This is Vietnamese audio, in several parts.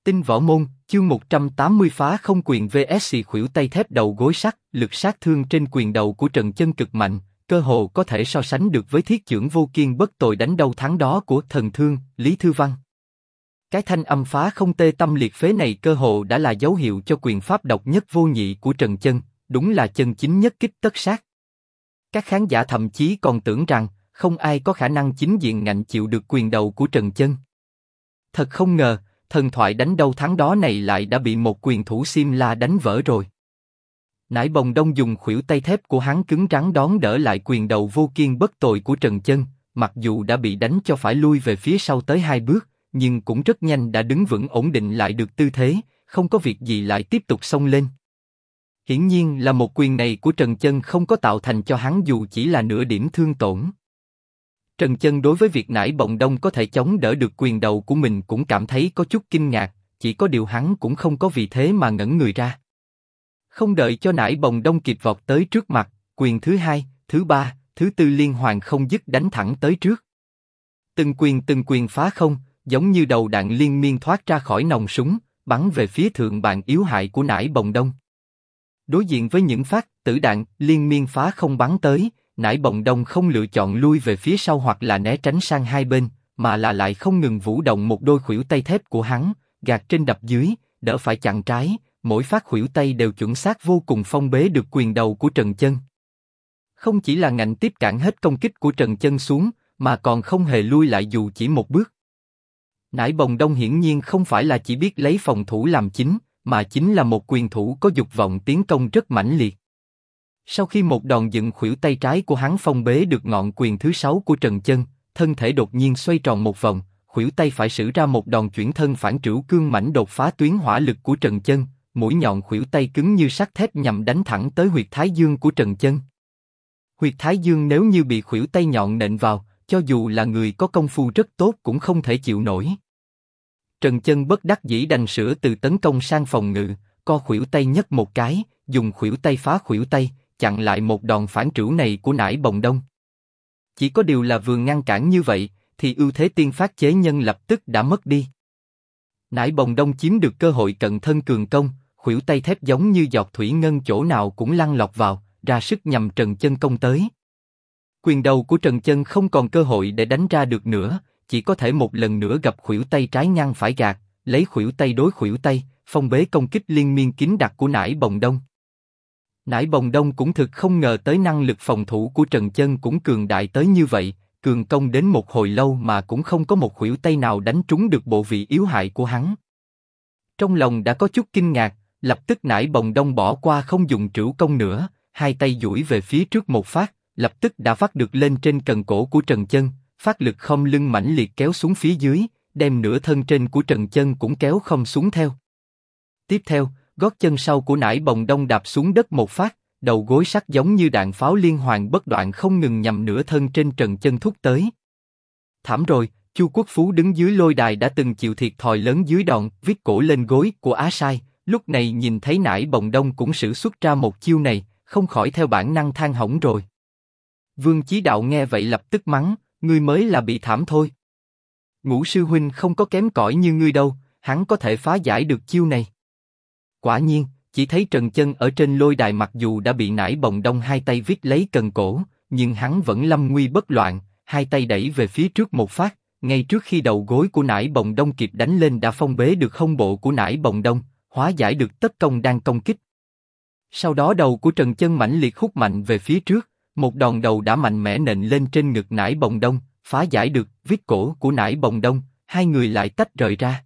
Tinh võ môn, chương 180 phá không quyền vs khuỷu tay thép đầu gối sắt, lực sát thương trên quyền đầu của Trần Chân cực mạnh, cơ hồ có thể so sánh được với thiết chưởng vô kiên bất tồi đánh đâu thắng đó của thần thương, Lý Thư Văn. Cái thanh âm phá không tê tâm liệt phế này cơ hồ đã là dấu hiệu cho quyền pháp độc nhất vô nhị của Trần Chân, đúng là chân chính nhất kích tất sát. Các khán giả thậm chí còn tưởng rằng không ai có khả năng chính diện ngạnh chịu được quyền đầu của Trần Chân. Thật không ngờ, thần thoại đánh đâu thắng đó này lại đã bị một quyền thủ Simla đánh vỡ rồi. Nải Bồng Đông dùng khuỷu tay thép của hắn cứng rắn đón đỡ lại quyền đầu vô kiên bất tồi của Trần Chân, mặc dù đã bị đánh cho phải lui về phía sau tới 2 bước, nhưng cũng rất nhanh đã đứng vững ổn định lại được tư thế, không có việc gì lại tiếp tục xông lên. Hiển nhiên là một quyền này của Trần Chân không có tạo thành cho hắn dù chỉ là nửa điểm thương tổn. Trần Chân đối với việc Nải Bồng Đông có thể chống đỡ được quyền đầu của mình cũng cảm thấy có chút kinh ngạc, chỉ có điều hắn cũng không có vì thế mà ngẩn người ra. Không đợi cho Nải Bồng Đông kịp vọt tới trước mặt, quyền thứ 2, thứ 3, thứ 4 liên hoàn không dứt đánh thẳng tới trước. Từng quyền phá không, giống như đầu đạn liên miên thoát ra khỏi nòng súng, bắn về phía thượng bàn yếu hại của Nải Bồng Đông. Đối diện với những phát tử đạn liên miên phá không bắn tới, Nải Bồng Đông không lựa chọn lui về phía sau hoặc là né tránh sang hai bên, mà là lại không ngừng vũ động một đôi khuỷu tay thép của hắn, gạt trên đập dưới, đỡ phải chặn trái, mỗi phát khuỷu tay đều chuẩn xác vô cùng phong bế được quyền đầu của Trần Chân. Không chỉ là ngạnh tiếp cản hết công kích của Trần Chân xuống, mà còn không hề lui lại dù chỉ một bước. Nải Bồng Đông hiển nhiên không phải là chỉ biết lấy phòng thủ làm chính, mà chính là một quyền thủ có dục vọng tiến công rất mãnh liệt. Sau khi một đòn dựng khuỷu tay trái của hắn phong bế được ngọn quyền thứ 6 của Trần Chân, thân thể đột nhiên xoay tròn một vòng, khuỷu tay phải sử ra một đòn chuyển thân phản trửu cương mãnh đột phá tuyến hỏa lực của Trần Chân, mũi nhọn khuỷu tay cứng như sắt thép nhằm đánh thẳng tới huyệt thái dương của Trần Chân. Huyệt thái dương nếu như bị khuỷu tay nhọn nện vào, cho dù là người có công phu rất tốt cũng không thể chịu nổi. Trần Chân bất đắc dĩ đành sửa từ tấn công sang phòng ngự, co khuỷu tay nhấc một cái, dùng khuỷu tay phá khuỷu tay, chặn lại một đòn phản trửu này của Nải Bồng Đông. Chỉ có điều là vừa ngăn cản như vậy, thì ưu thế tiên phát chế nhân lập tức đã mất đi. Nải Bồng Đông chiếm được cơ hội cận thân cường công, khuỷu tay thép giống như giọt thủy ngân chỗ nào cũng lăn lọt vào, ra sức nhằm Trần Chân công tới. Quyền đầu của Trần Chân không còn cơ hội để đánh ra được nữa, chỉ có thể một lần nữa gặp khuỷu tay trái ngăn phải gạt, lấy khuỷu tay đối khuỷu tay, phong bế công kích liên miên kín đặc của Nải Bồng Đông. Nải Bồng Đông cũng thực không ngờ tới năng lực phòng thủ của Trần Chân cũng cường đại tới như vậy, cường công đến một hồi lâu mà cũng không có một khuỷu tay nào đánh trúng được bộ vị yếu hại của hắn. Trong lòng đã có chút kinh ngạc, lập tức Nải Bồng Đông bỏ qua không dùng trửu công nữa, hai tay duỗi về phía trước một phát, lập tức đã vắt được lên trên cần cổ của Trần Chân, phát lực khom lưng mãnh liệt kéo xuống phía dưới, đem nửa thân trên của Trần Chân cũng kéo khom xuống theo. Tiếp theo, gót chân sau của Nải Bồng Đông đạp xuống đất một phát, đầu gối sắt giống như đạn pháo liên hoàn bất đoạn không ngừng nhằm nửa thân trên Trần Chân thúc tới. Thảm rồi, Chu Quốc Phú đứng dưới lôi đài đã từng chịu thiệt thòi lớn dưới đòn viết cổ lên gối của Á Sai, lúc này nhìn thấy Nải Bồng Đông cũng sử xuất ra một chiêu này, không khỏi theo bản năng than hỏng rồi. Vương Chí Đạo nghe vậy lập tức mắng, ngươi mới là bị thảm thôi. Ngũ sư huynh không có kém cỏi như ngươi đâu, hắn có thể phá giải được chiêu này. Quả nhiên, chỉ thấy Trần Chân ở trên lôi đài mặc dù đã bị Nải Bồng Đông hai tay viết lấy cần cổ, nhưng hắn vẫn lâm nguy bất loạn, hai tay đẩy về phía trước một phát, ngay trước khi đầu gối của Nải Bồng Đông kịp đánh lên đã phong bế được hông bộ của Nải Bồng Đông, hóa giải được tất công đang công kích. Sau đó đầu của Trần Chân mãnh liệt hút mạnh về phía trước, một đòn đầu đã mạnh mẽ nện lên trên ngực Nải Bồng Đông, phá giải được viết cổ của Nải Bồng Đông, hai người lại tách rời ra.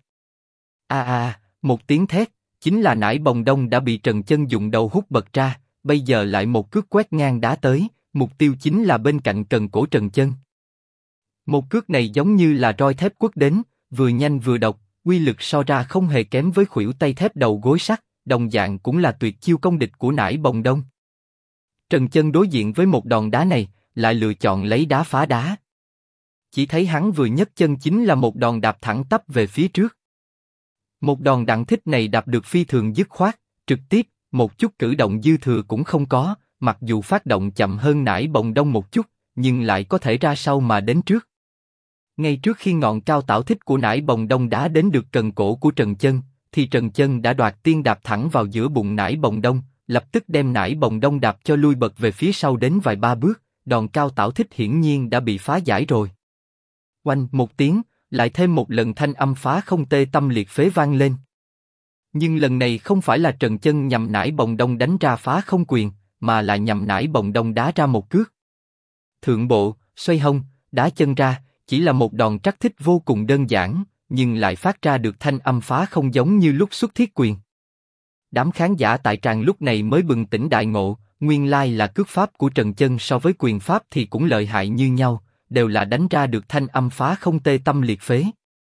Một tiếng thét, chính là Nải Bồng Đông đã bị Trần Chân dùng đầu hút bật ra, bây giờ lại một cước quét ngang đá tới, mục tiêu chính là bên cạnh cần cổ Trần Chân. Một cước này giống như là roi thép quất đến, vừa nhanh vừa độc, uy lực so ra không hề kém với khuỷu tay thép đầu gối sắt, đồng dạng cũng là tuyệt chiêu công địch của Nải Bồng Đông. Trần Chân đối diện với một đòn đá này, lại lựa chọn lấy đá phá đá. Chỉ thấy hắn vừa nhấc chân chính là một đòn đạp thẳng tắp về phía trước. Một đòn đặng thích này đạp được phi thường dứt khoát, trực tiếp, một chút cử động dư thừa cũng không có, mặc dù phát động chậm hơn Nải Bồng Đông một chút, nhưng lại có thể ra sau mà đến trước. Ngay trước khi ngọn cao tảo thích của nải bồng đông đá đến được cần cổ của Trần Chân, thì Trần Chân đã đoạt tiên đạp thẳng vào giữa bụng nải bồng đông, lập tức đem nải bồng đông đạp cho lui bật về phía sau đến vài ba bước, đòn cao tảo thích hiển nhiên đã bị phá giải rồi. Oanh một tiếng, lại thêm một lần thanh âm phá không tê tâm liệt phế vang lên. Nhưng lần này không phải là Trần Chân nhằm nải bồng đông đánh ra phá không quyền, mà là nhằm nải bồng đông đá ra một cước. Thượng bộ, xoay hông, đá chân ra, chỉ là một đòn trắc thích vô cùng đơn giản, nhưng lại phát ra được thanh âm phá không giống như lúc xuất thiết quyền. Đám khán giả tại tràng lúc này mới bừng tỉnh đại ngộ, nguyên lai là cước pháp của Trần Chân so với quyền pháp thì cũng lợi hại như nhau, đều là đánh ra được thanh âm phá không tê tâm liệt phế.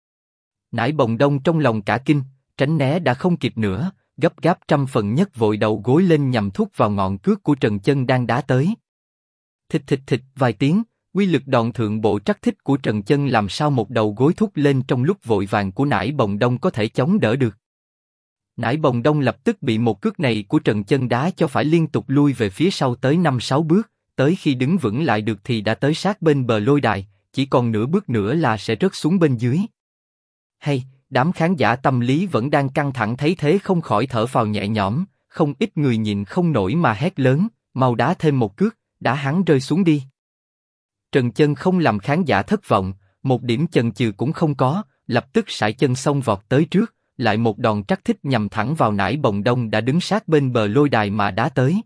Nải bồng đông trong lòng cả kinh, tránh né đã không kịp nữa, gấp gáp trăm phần nhất vội đầu gối lên nhằm thúc vào ngọn cước của Trần Chân đang đá tới. Thịch thịch thịch vài tiếng, uy lực đòn thượng bộ trắc thích của Trần Chân làm sao một đầu gối thúc lên trong lúc vội vàng của nải bồng đông có thể chống đỡ được. Nải bồng đông lập tức bị một cước này của Trần Chân đá cho phải liên tục lui về phía sau tới 5-6 bước, tới khi đứng vững lại được thì đã tới sát bên bờ lôi đài, chỉ còn nửa bước nữa là sẽ rớt xuống bên dưới. Hay, đám khán giả tâm lý vẫn đang căng thẳng thấy thế không khỏi thở phào nhẹ nhõm, không ít người nhìn không nổi mà hét lớn, mau đá thêm một cước, đá hắn rơi xuống đi. Trần Chân không làm khán giả thất vọng, một điểm chần chừ cũng không có, lập tức sải chân xông vọt tới trước, lại một đòn trắc thích nhằm thẳng vào nải bồng đông đã đứng sát bên bờ lôi đài mà đá tới.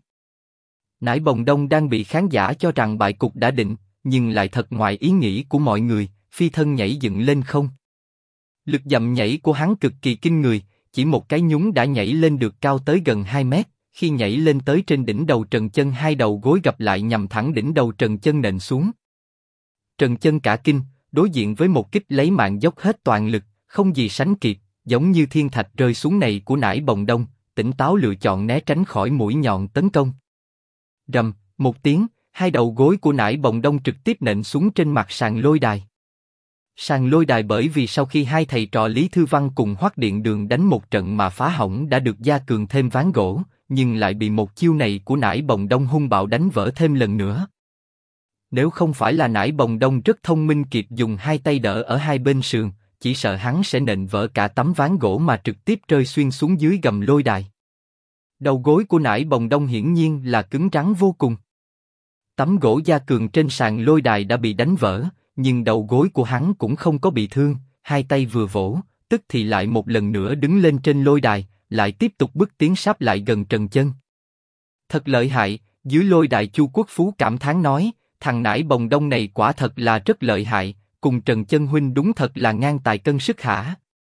Nải bồng đông đang bị khán giả cho rằng bại cục đã định, nhưng lại thật ngoài ý nghĩ của mọi người, phi thân nhảy dựng lên không. Lực dậm nhảy của hắn cực kỳ kinh người, chỉ một cái nhún đã nhảy lên được cao tới gần 2 mét, khi nhảy lên tới trên đỉnh đầu Trần Chân hai đầu gối gập lại nhằm thẳng đỉnh đầu Trần Chân nện xuống. Trần Chân cả kinh, đối diện với một kích lấy mạng dốc hết toàn lực, không gì sánh kịp, giống như thiên thạch rơi xuống này của nải bồng đông, tỉnh táo lựa chọn né tránh khỏi mũi nhọn tấn công. Rầm, một tiếng, hai đầu gối của nải bồng đông trực tiếp nện xuống trên mặt sàn lôi đài. Sàn lôi đài bởi vì sau khi hai thầy trò Lý Thư Văn cùng Hoắc Điện Đường đánh một trận mà phá hỏng đã được gia cường thêm ván gỗ, nhưng lại bị một chiêu này của nải bồng đông hung bạo đánh vỡ thêm lần nữa. Nếu không phải là nải bồng đông rất thông minh kịp dùng hai tay đỡ ở hai bên sườn, chỉ sợ hắn sẽ nện vỡ cả tấm ván gỗ mà trực tiếp rơi xuyên xuống dưới gầm lôi đài. Đầu gối của nải bồng đông hiển nhiên là cứng rắn vô cùng. Tấm gỗ gia cường trên sàn lôi đài đã bị đánh vỡ, nhưng đầu gối của hắn cũng không có bị thương, hai tay vừa vỗ, tức thì lại một lần nữa đứng lên trên lôi đài, lại tiếp tục bước tiến sắp lại gần Trần Chân. Thật lợi hại, dưới lôi đài Chu Quốc Phú cảm thán nói, thằng nải bồng đông này quả thật là rất lợi hại, cùng Trần Chân huynh đúng thật là ngang tài cân sức hả?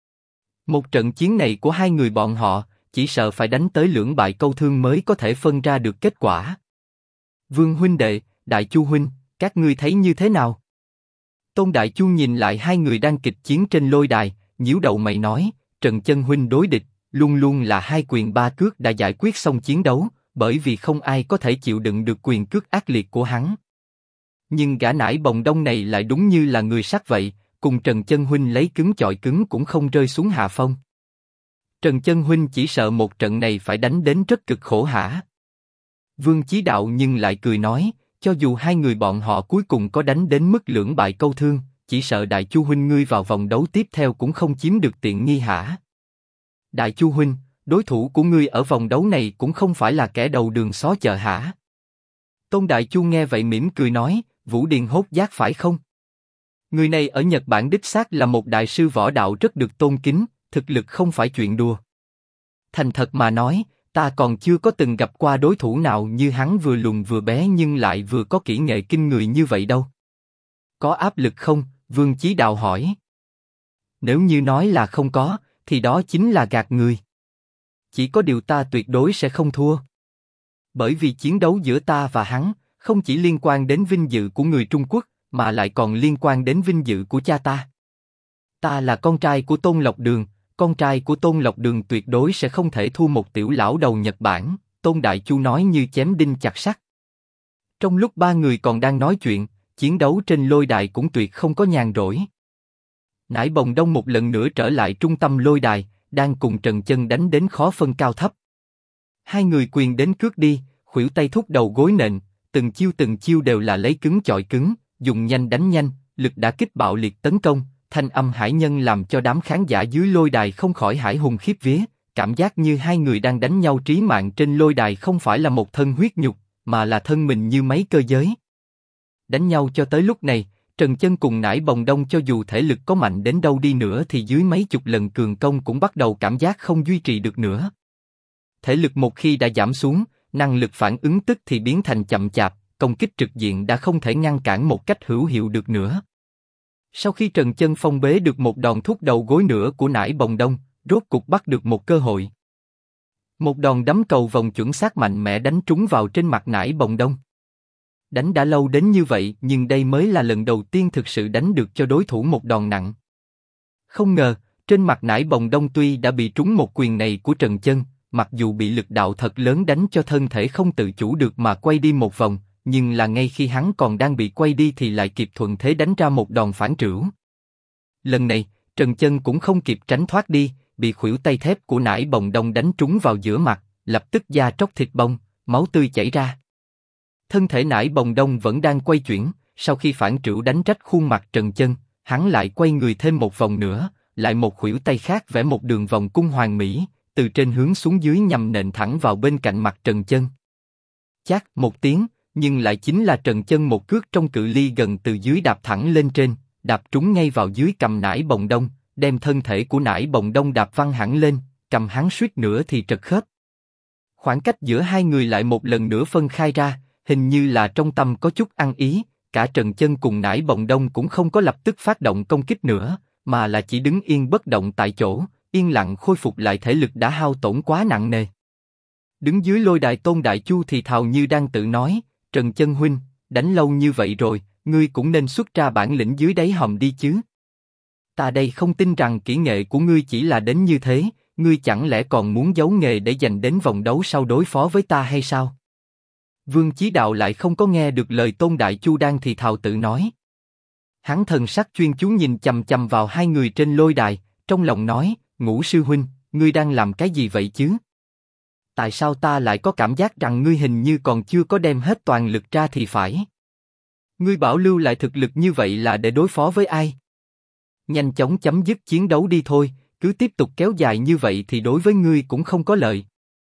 Một trận chiến này của hai người bọn họ, chỉ sợ phải đánh tới lưỡng bại câu thương mới có thể phân ra được kết quả. Vương huynh đệ, Đại Chu huynh, các ngươi thấy như thế nào? Tôn Đại Chu nhìn lại hai người đang kịch chiến trên lôi đài, nhíu đầu mày nói, Trần Chân huynh đối địch, luôn luôn là hai quyền ba cước đã giải quyết xong chiến đấu, bởi vì không ai có thể chịu đựng được quyền cước ác liệt của hắn. Nhưng gã nải bồng đông này lại đúng như là người sắt vậy, cùng Trần Chân huynh lấy cứng chọi cứng cũng không rơi xuống hạ phong. Trần Chân huynh chỉ sợ một trận này phải đánh đến rất cực khổ hả? Vương Chí Đạo nhưng lại cười nói, cho dù hai người bọn họ cuối cùng có đánh đến mức lưỡng bại câu thương, chỉ sợ Đại Chu huynh ngươi vào vòng đấu tiếp theo cũng không chiếm được tiện nghi hả? Đại Chu huynh, đối thủ của ngươi ở vòng đấu này cũng không phải là kẻ đầu đường xó chợ hả? Tôn Đại Chu nghe vậy mỉm cười nói, Vũ Điền Hốt Giác phải không? Người này ở Nhật Bản đích xác là một đại sư võ đạo rất được tôn kính, thực lực không phải chuyện đùa. Thành thật mà nói, ta còn chưa có từng gặp qua đối thủ nào như hắn vừa lùn vừa bé nhưng lại vừa có kỹ nghệ kinh người như vậy đâu. Có áp lực không? Vương Chí Đạo hỏi. Nếu như nói là không có, thì đó chính là gạt người. Chỉ có điều ta tuyệt đối sẽ không thua. Bởi vì chiến đấu giữa ta và hắn, không chỉ liên quan đến vinh dự của người Trung Quốc, mà lại còn liên quan đến vinh dự của cha ta. Ta là con trai của Tôn Lộc Đường, con trai của Tôn Lộc Đường tuyệt đối sẽ không thể thua một tiểu lão đầu Nhật Bản, Tôn Đại Chu nói như chém đinh chặt sắt. Trong lúc ba người còn đang nói chuyện, chiến đấu trên lôi đài cũng tuyệt không có nhàn rỗi. Nải bồng đông một lần nữa trở lại trung tâm lôi đài, đang cùng Trần Chân đánh đến khó phân cao thấp. Hai người quyền đến cước đi, khuỷu tay thúc đầu gối nện, từng chiêu đều là lấy cứng chọi cứng, dùng nhanh đánh nhanh, lực đả kích bạo liệt tấn công, thanh âm hải nhân làm cho đám khán giả dưới lôi đài không khỏi hải hùng khiếp vía, cảm giác như hai người đang đánh nhau trí mạng trên lôi đài không phải là một thân huyết nhục, mà là thân mình như mấy cơ giới. Đánh nhau cho tới lúc này, Trần Chân cùng Nải Bồng Đông cho dù thể lực có mạnh đến đâu đi nữa thì dưới mấy chục lần cường công cũng bắt đầu cảm giác không duy trì được nữa. Thể lực một khi đã giảm xuống, năng lực phản ứng tức thì biến thành chậm chạp, công kích trực diện đã không thể ngăn cản một cách hữu hiệu được nữa. Sau khi Trần Chân phong bế được một đòn thúc đầu gối nữa của Nải Bồng Đông, rốt cục bắt được một cơ hội. Một đòn đấm cầu vòng chuẩn xác mạnh mẽ đánh trúng vào trên mặt Nải Bồng Đông. Đánh đã lâu đến như vậy nhưng đây mới là lần đầu tiên thực sự đánh được cho đối thủ một đòn nặng. Không ngờ, trên mặt Nải Bồng Đông tuy đã bị trúng một quyền này của Trần Chân, mặc dù bị lực đạo thật lớn đánh cho thân thể không tự chủ được mà quay đi một vòng, nhưng là ngay khi hắn còn đang bị quay đi thì lại kịp thuận thế đánh ra một đòn phản trửu. Lần này, Trần Chân cũng không kịp tránh thoát đi, bị khuỷu tay thép của Nải Bồng Đông đánh trúng vào giữa mặt, lập tức da tróc thịt bong, máu tươi chảy ra. Thân thể Nải Bồng Đông vẫn đang quay chuyển, sau khi phản trửu đánh rách khuôn mặt Trần Chân, hắn lại quay người thêm một vòng nữa, lại một khuỷu tay khác vẽ một đường vòng cung hoàn mỹ, từ trên hướng xuống dưới nhằm nện thẳng vào bên cạnh mặt Trần Chân. Chát một tiếng, nhưng lại chính là Trần Chân một cước trong cự ly gần từ dưới đạp thẳng lên trên, đạp trúng ngay vào dưới cằm Nải Bồng Đông, đem thân thể của Nải Bồng Đông đạp văng hẳn lên, cầm hắn suýt nữa thì trật khớp. Khoảng cách giữa hai người lại một lần nữa phân khai ra, hình như là trong tâm có chút ăn ý, cả Trần Chân cùng Nải Bồng Đông cũng không có lập tức phát động công kích nữa, mà là chỉ đứng yên bất động tại chỗ, yên lặng khôi phục lại thể lực đã hao tổn quá nặng nề. Đứng dưới lôi đài Tôn Đại Chu thì thào như đang tự nói, Trần Chân huynh, đánh lâu như vậy rồi, ngươi cũng nên xuất ra bản lĩnh dưới đáy hòm đi chứ. Ta đây không tin rằng kỹ nghệ của ngươi chỉ là đến như thế, ngươi chẳng lẽ còn muốn giấu nghề để dành đến vòng đấu sau đối phó với ta hay sao? Vương Chí Đạo lại không có nghe được lời Tôn Đại Chu đang thì thào tự nói. Hắn thần sắc chuyên chú nhìn chằm chằm vào hai người trên lôi đài, trong lòng nói, Ngũ sư huynh, ngươi đang làm cái gì vậy chứ? Tại sao ta lại có cảm giác rằng ngươi hình như còn chưa có đem hết toàn lực ra thì phải? Ngươi bảo lưu lại thực lực như vậy là để đối phó với ai? Nhanh chóng chấm dứt chiến đấu đi thôi, cứ tiếp tục kéo dài như vậy thì đối với ngươi cũng không có lợi.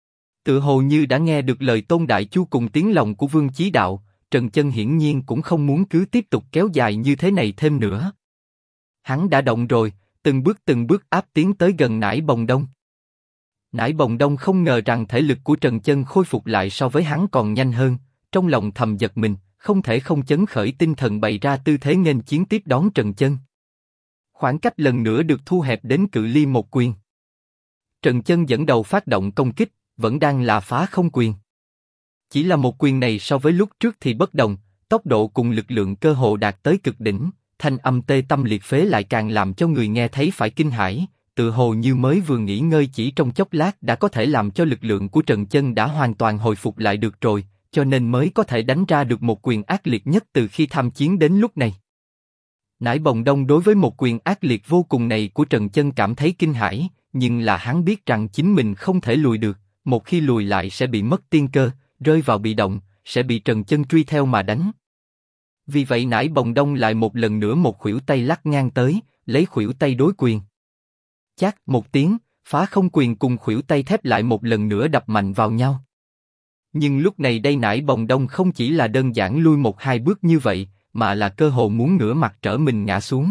Tự hồ như đã nghe được lời Tôn Đại Chu cùng tiếng lòng của Vương Chí Đạo, Trần Chân hiển nhiên cũng không muốn cứ tiếp tục kéo dài như thế này thêm nữa. Hắn đã động rồi, từng bước áp tiến tới gần Nải Bồng Đông. Nải Bồng Đông không ngờ rằng thể lực của Trần Chân khôi phục lại so với hắn còn nhanh hơn, trong lòng thầm giật mình, không thể không chấn khởi tinh thần bày ra tư thế nghênh chiến tiếp đón Trần Chân. Khoảng cách lần nữa được thu hẹp đến cự ly một quyền. Trần Chân dẫn đầu phát động công kích, vẫn đang là phá không quyền. Chỉ là một quyền này so với lúc trước thì bất đồng, tốc độ cùng lực lượng cơ hồ đạt tới cực đỉnh, thanh âm tê tâm liệt phế lại càng làm cho người nghe thấy phải kinh hãi, tự hồ như mới vừa nghỉ ngơi chỉ trong chốc lát đã có thể làm cho lực lượng của Trần Chân đã hoàn toàn hồi phục lại được rồi, cho nên mới có thể đánh ra được một quyền ác liệt nhất từ khi tham chiến đến lúc này. Nải Bồng Đông đối với một quyền ác liệt vô cùng này của Trần Chân cảm thấy kinh hãi, nhưng là hắn biết rằng chính mình không thể lùi được, một khi lùi lại sẽ bị mất tiên cơ, rơi vào bị động, sẽ bị Trần Chân truy theo mà đánh. Vì vậy Nải Bồng Đông lại một lần nữa một khuỷu tay lắc ngang tới, lấy khuỷu tay đối quyền. Chát một tiếng, phá không quyền cùng khuỷu tay thép lại một lần nữa đập mạnh vào nhau. Nhưng lúc này đây Nải Bồng Đông không chỉ là đơn giản lui một hai bước như vậy, mà là cơ hồ muốn ngửa mặt trở mình ngã xuống.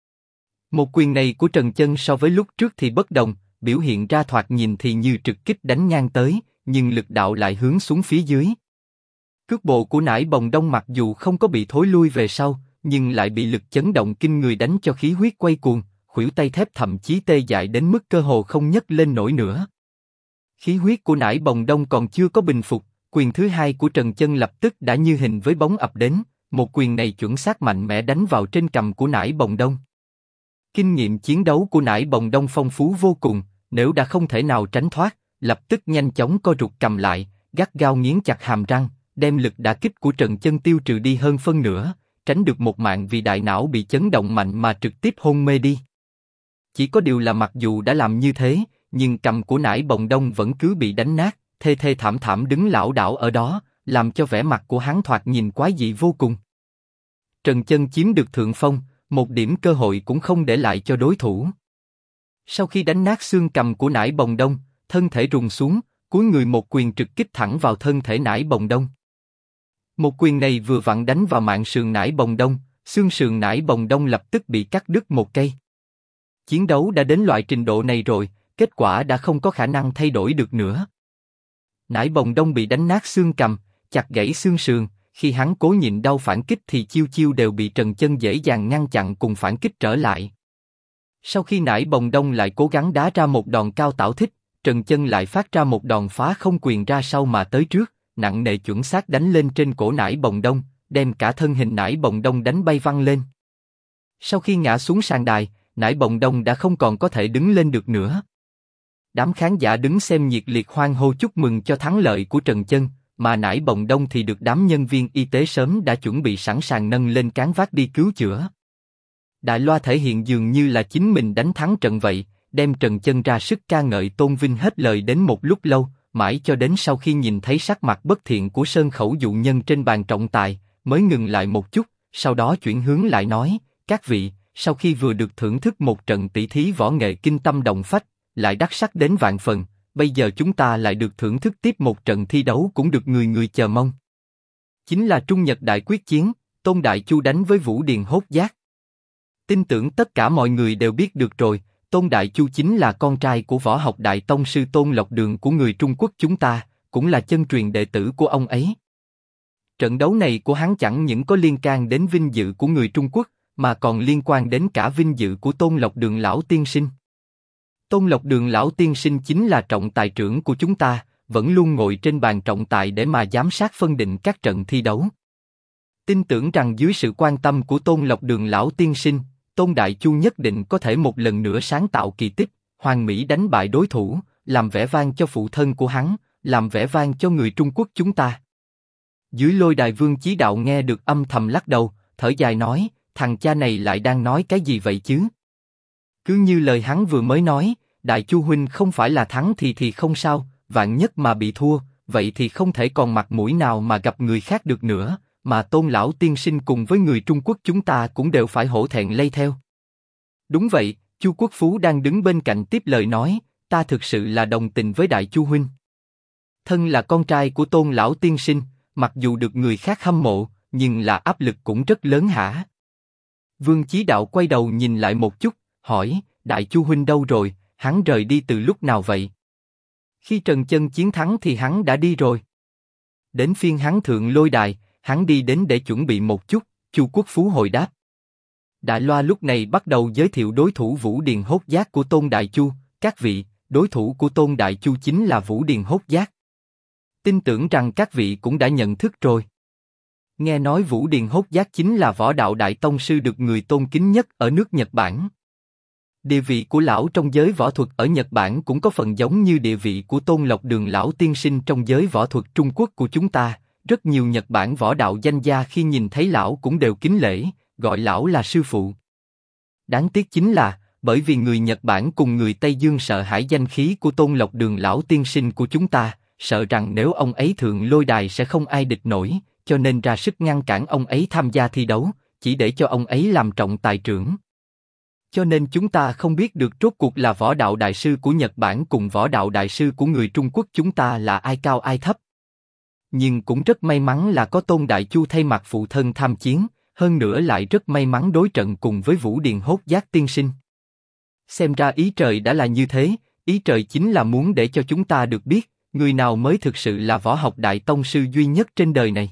Một quyền này của Trần Chân so với lúc trước thì bất đồng, biểu hiện ra thoạt nhìn thì như trực kích đánh ngang tới, nhưng lực đạo lại hướng xuống phía dưới. Cước bộ của Nải Bồng Đông mặc dù không có bị thối lui về sau, nhưng lại bị lực chấn động kinh người đánh cho khí huyết quay cuồng, khuỷu tay thép thậm chí tê dại đến mức cơ hồ không nhấc lên nổi nữa. Khí huyết của Nải Bồng Đông còn chưa có bình phục, quyền thứ hai của Trần Chân lập tức đã như hình với bóng ập đến, một quyền này chuẩn xác mạnh mẽ đánh vào trên cằm của Nải Bồng Đông. Kinh nghiệm chiến đấu của Nải Bồng Đông phong phú vô cùng, nếu đã không thể nào tránh thoát, lập tức nhanh chóng co rụt cầm lại, gắt gao nghiến chặt hàm răng, đem lực đả kích của Trần Chân tiêu trừ đi hơn phân nửa, tránh được một mạng vì đại não bị chấn động mạnh mà trực tiếp hôn mê đi. Chỉ có điều là mặc dù đã làm như thế, nhưng cằm của Nải Bồng Đông vẫn cứ bị đánh nát, thê thê thảm thảm đứng lảo đảo ở đó, làm cho vẻ mặt của hắn thoạt nhìn quái dị vô cùng. Trần Chân chiếm được thượng phong, một điểm cơ hội cũng không để lại cho đối thủ. Sau khi đánh nát xương cầm của Nải Bồng Đông, thân thể rùng xuống, cúi người một quyền trực kích thẳng vào thân thể Nải Bồng Đông. Một quyền này vừa vặn đánh vào mạng sườn Nải Bồng Đông, xương sườn Nải Bồng Đông lập tức bị cắt đứt một cây. Chiến đấu đã đến loại trình độ này rồi, kết quả đã không có khả năng thay đổi được nữa. Nải Bồng Đông bị đánh nát xương cầm, chặt gãy xương sườn, khi hắn cố nhịn đau phản kích thì chiêu chiêu đều bị Trần Chân dễ dàng ngăn chặn cùng phản kích trở lại. Sau khi Nải Bồng Đông lại cố gắng đá ra một đòn cao tảo thích, Trần Chân lại phát ra một đòn phá không quyền ra sau mà tới trước, nặng nề chuẩn xác đánh lên trên cổ Nải Bồng Đông, đem cả thân hình Nải Bồng Đông đánh bay văng lên. Sau khi ngã xuống sàn đài, Nải Bồng Đông đã không còn có thể đứng lên được nữa. Đám khán giả đứng xem nhiệt liệt hoan hô chúc mừng cho thắng lợi của Trần Chân, mà Nải Bồng Đông thì được đám nhân viên y tế sớm đã chuẩn bị sẵn sàng nâng lên cán vác đi cứu chữa. Đại loa thể hiện dường như là chính mình đánh thắng trận vậy, đem Trần Chân ra sức ca ngợi tôn vinh hết lời đến một lúc lâu, mãi cho đến sau khi nhìn thấy sắc mặt bất thiện của Sơn Khẩu dụ nhân trên bàn trọng tài, mới ngừng lại một chút, sau đó chuyển hướng lại nói: các vị, sau khi vừa được thưởng thức một trận tỷ thí võ nghệ kinh tâm động phách, lại đắc sắc đến vạn phần, bây giờ chúng ta lại được thưởng thức tiếp một trận thi đấu cũng được người người chờ mong. Chính là Trung Nhật Đại Quyết Chiến, Tôn Đại Chu đánh với Vũ Điền Hốt Giác. Tin tưởng tất cả mọi người đều biết được rồi, Tôn Đại Chu chính là con trai của võ học đại tông sư Tôn Lộc Đường của người Trung Quốc chúng ta, cũng là chân truyền đệ tử của ông ấy. Trận đấu này của hắn chẳng những có liên can đến vinh dự của người Trung Quốc, mà còn liên quan đến cả vinh dự của Tôn Lộc Đường lão tiên sinh. Tôn Lộc Đường lão tiên sinh chính là trọng tài trưởng của chúng ta, vẫn luôn ngồi trên bàn trọng tài để mà giám sát phân định các trận thi đấu. Tin tưởng rằng dưới sự quan tâm của Tôn Lộc Đường lão tiên sinh, Tôn Đại Chu nhất định có thể một lần nữa sáng tạo kỳ tích, hoàn mỹ đánh bại đối thủ, làm vẻ vang cho phụ thân của hắn, làm vẻ vang cho người Trung Quốc chúng ta. Dưới lôi đài Vương Chí Đạo nghe được âm thầm lắc đầu, thở dài nói: thằng cha này lại đang nói cái gì vậy chứ? Cứ như lời hắn vừa mới nói, Đại Chu huynh không phải là thắng thì không sao, vạn nhất mà bị thua, vậy thì không thể còn mặt mũi nào mà gặp người khác được nữa, mà Tôn lão tiên sinh cùng với người Trung Quốc chúng ta cũng đều phải hổ thẹn lây theo. Đúng vậy, Chu Quốc Phú đang đứng bên cạnh tiếp lời nói: ta thực sự là đồng tình với Đại Chu huynh. Thân là con trai của Tôn lão tiên sinh, mặc dù được người khác hâm mộ, nhưng là áp lực cũng rất lớn hả? Vương Chí Đạo quay đầu nhìn lại một chút, hỏi: Đại Chu huynh đâu rồi? Hắn rời đi từ lúc nào vậy? Khi Trần Chân chiến thắng thì hắn đã đi rồi. Đến phiên hắn thượng lôi đài, hắn đi đến để chuẩn bị một chút. Chu Quốc Phú hồi đáp. Đại loa lúc này bắt đầu giới thiệu đối thủ Vũ Điền Hốt Giác của Tôn Đại Chu. Các vị, đối thủ của Tôn Đại Chu chính là Vũ Điền Hốt Giác. Tin tưởng rằng các vị cũng đã nhận thức rồi. Nghe nói Vũ Điền Hốt Giác chính là võ đạo đại tông sư được người tôn kính nhất ở nước Nhật Bản. Địa vị của lão trong giới võ thuật ở Nhật Bản cũng có phần giống như địa vị của Tôn Lộc Đường lão tiên sinh trong giới võ thuật Trung Quốc của chúng ta. Rất nhiều Nhật Bản võ đạo danh gia khi nhìn thấy lão cũng đều kính lễ, gọi lão là sư phụ. Đáng tiếc chính là, bởi vì người Nhật Bản cùng người Tây Dương sợ hãi danh khí của Tôn Lộc Đường lão tiên sinh của chúng ta, sợ rằng nếu ông ấy thượng lôi đài sẽ không ai địch nổi, cho nên ra sức ngăn cản ông ấy tham gia thi đấu, chỉ để cho ông ấy làm trọng tài trưởng. Cho nên chúng ta không biết được rốt cuộc là võ đạo đại sư của Nhật Bản cùng võ đạo đại sư của người Trung Quốc chúng ta là ai cao ai thấp. Nhưng cũng rất may mắn là có Tôn Đại Chu thay mặt phụ thân tham chiến, hơn nữa lại rất may mắn đối trận cùng với Vũ Điền Hốt Giác tiên sinh. Xem ra ý trời đã là như thế, ý trời chính là muốn để cho chúng ta được biết, người nào mới thực sự là võ học đại tông sư duy nhất trên đời này.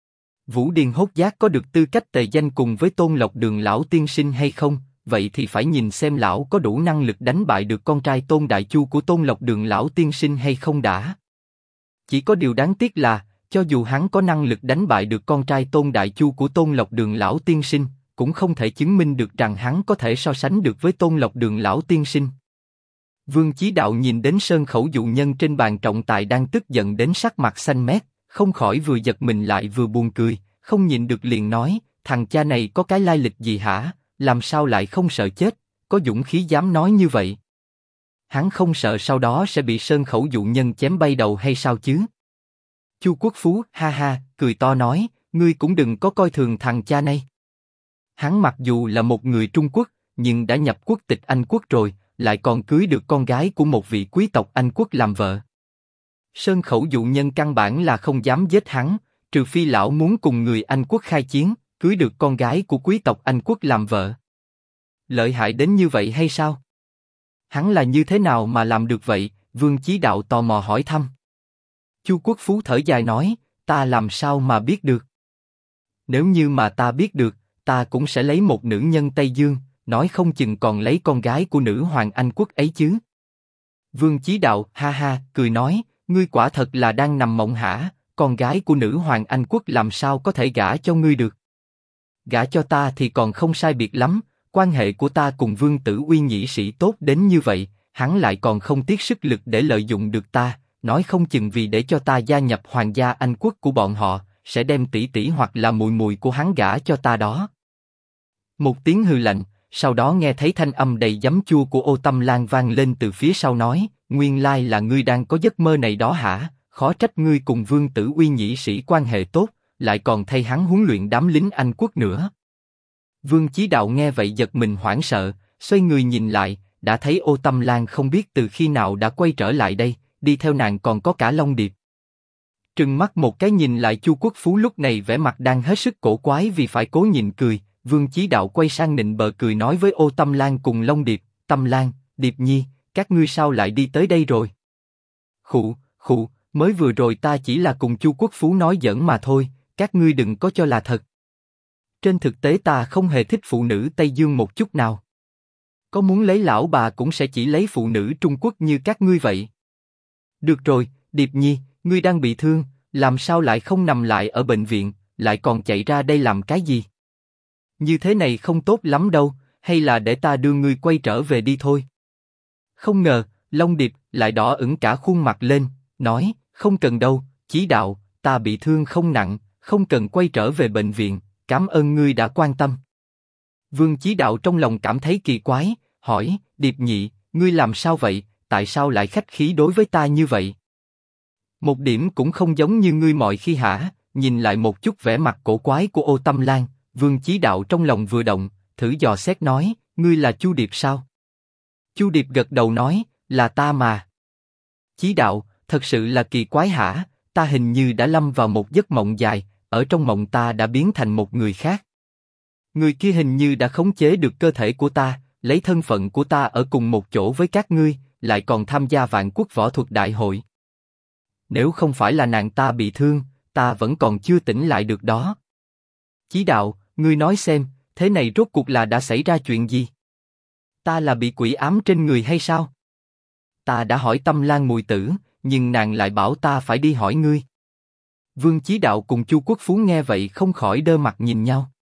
Vũ Điền Hốt Giác có được tư cách tề danh cùng với Tôn Lộc Đường lão tiên sinh hay không? Vậy thì phải nhìn xem lão có đủ năng lực đánh bại được con trai Tôn Đại Chu của Tôn Lộc Đường lão tiên sinh hay không đã. Chỉ có điều đáng tiếc là, cho dù hắn có năng lực đánh bại được con trai Tôn Đại Chu của Tôn Lộc Đường lão tiên sinh, cũng không thể chứng minh được rằng hắn có thể so sánh được với Tôn Lộc Đường lão tiên sinh. Vương Chí Đạo nhìn đến Sơn Khẩu dụ nhân trên bàn trọng tài đang tức giận đến sắc mặt xanh mét, không khỏi vừa giật mình lại vừa buồn cười, không nhịn được liền nói: thằng cha này có cái lai lịch gì hả? Làm sao lại không sợ chết, có dũng khí dám nói như vậy? Hắn không sợ sau đó sẽ bị Sơn Khẩu dụ nhân chém bay đầu hay sao chứ? Chu Quốc Phú ha ha cười to nói: ngươi cũng đừng có coi thường thằng cha này. Hắn mặc dù là một người Trung Quốc, nhưng đã nhập quốc tịch Anh quốc rồi, lại còn cưới được con gái của một vị quý tộc Anh quốc làm vợ. Sơn Khẩu dụ nhân căn bản là không dám giết hắn, trừ phi lão muốn cùng người Anh quốc khai chiến, cưới được con gái của quý tộc Anh quốc làm vợ. Lợi hại đến như vậy hay sao? Hắn là như thế nào mà làm được vậy? Vương Chí Đạo tò mò hỏi thăm. Chu Quốc Phú thở dài nói, ta làm sao mà biết được? Nếu như mà ta biết được, ta cũng sẽ lấy một nữ nhân Tây Dương, nói không chừng còn lấy con gái của nữ hoàng Anh quốc ấy chứ. Vương Chí Đạo ha ha cười nói, ngươi quả thật là đang nằm mộng hả? Con gái của nữ hoàng Anh quốc làm sao có thể gả cho ngươi được? Gả cho ta thì còn không sai biệt lắm. Quan hệ của ta cùng Vương Tử Uy nhĩ sĩ tốt đến như vậy, hắn lại còn không tiếc sức lực để lợi dụng được ta, nói không chừng vì để cho ta gia nhập hoàng gia Anh quốc của bọn họ, sẽ đem tỷ tỷ hoặc là mùi mùi của hắn gả cho ta đó. Một tiếng hừ lạnh, sau đó nghe thấy thanh âm đầy giấm chua của Ô Tâm Lan vang lên từ phía sau nói, nguyên lai là ngươi đang có giấc mơ này đó hả? Khó trách ngươi cùng Vương Tử Uy nhĩ sĩ quan hệ tốt, lại còn thay hắn huấn luyện đám lính Anh quốc nữa. Vương Chí Đạo nghe vậy giật mình hoảng sợ, xoay người nhìn lại, đã thấy Ô Tâm Lan không biết từ khi nào đã quay trở lại đây, đi theo nàng còn có cả Long Điệp. Trừng mắt một cái nhìn lại Chu Quốc Phú lúc này vẻ mặt đang hết sức cổ quái vì phải cố nhịn cười. Vương Chí Đạo quay sang nịnh bợ cười nói với Ô Tâm Lan cùng Long Điệp, Tâm Lan, Điệp Nhi, các ngươi sao lại đi tới đây rồi? Khụ, mới vừa rồi ta chỉ là cùng Chu Quốc Phú nói giỡn mà thôi, các ngươi đừng có cho là thật. Trên thực tế ta không hề thích phụ nữ Tây Dương một chút nào. Có muốn lấy lão bà cũng sẽ chỉ lấy phụ nữ Trung Quốc như các ngươi vậy. Được rồi, Điệp Nhi, ngươi đang bị thương, làm sao lại không nằm lại ở bệnh viện, lại còn chạy ra đây làm cái gì? Như thế này không tốt lắm đâu, hay là để ta đưa ngươi quay trở về đi thôi. Không ngờ, Long Điệp lại đỏ ửng cả khuôn mặt lên, nói, không cần đâu, Chí Đạo, ta bị thương không nặng, không cần quay trở về bệnh viện. Cảm ơn ngươi đã quan tâm. Vương Chí Đạo trong lòng cảm thấy kỳ quái, hỏi, Điệp Nhị, ngươi làm sao vậy, tại sao lại khách khí đối với ta như vậy? Một điểm cũng không giống như ngươi mọi khi hả? Nhìn lại một chút vẻ mặt cổ quái của Ô Tâm Lan, Vương Chí Đạo trong lòng vừa động, thử dò xét nói, ngươi là Chu Điệp sao? Chu Điệp gật đầu nói, là ta mà. Chí Đạo, thật sự là kỳ quái hả? Ta hình như đã lâm vào một giấc mộng dài. Ở trong mộng ta đã biến thành một người khác. Người kia hình như đã khống chế được cơ thể của ta, lấy thân phận của ta ở cùng một chỗ với các ngươi, lại còn tham gia Vạn Quốc Võ Thuật Đại hội. Nếu không phải là nàng ta bị thương, ta vẫn còn chưa tỉnh lại được đó. Chí Đạo, ngươi nói xem, thế này rốt cuộc là đã xảy ra chuyện gì? Ta là bị quỷ ám trên người hay sao? Ta đã hỏi Tâm Lan mùi tử, nhưng nàng lại bảo ta phải đi hỏi ngươi. Vương Chí Đạo cùng Chu Quốc Phú nghe vậy không khỏi đơ mặt nhìn nhau.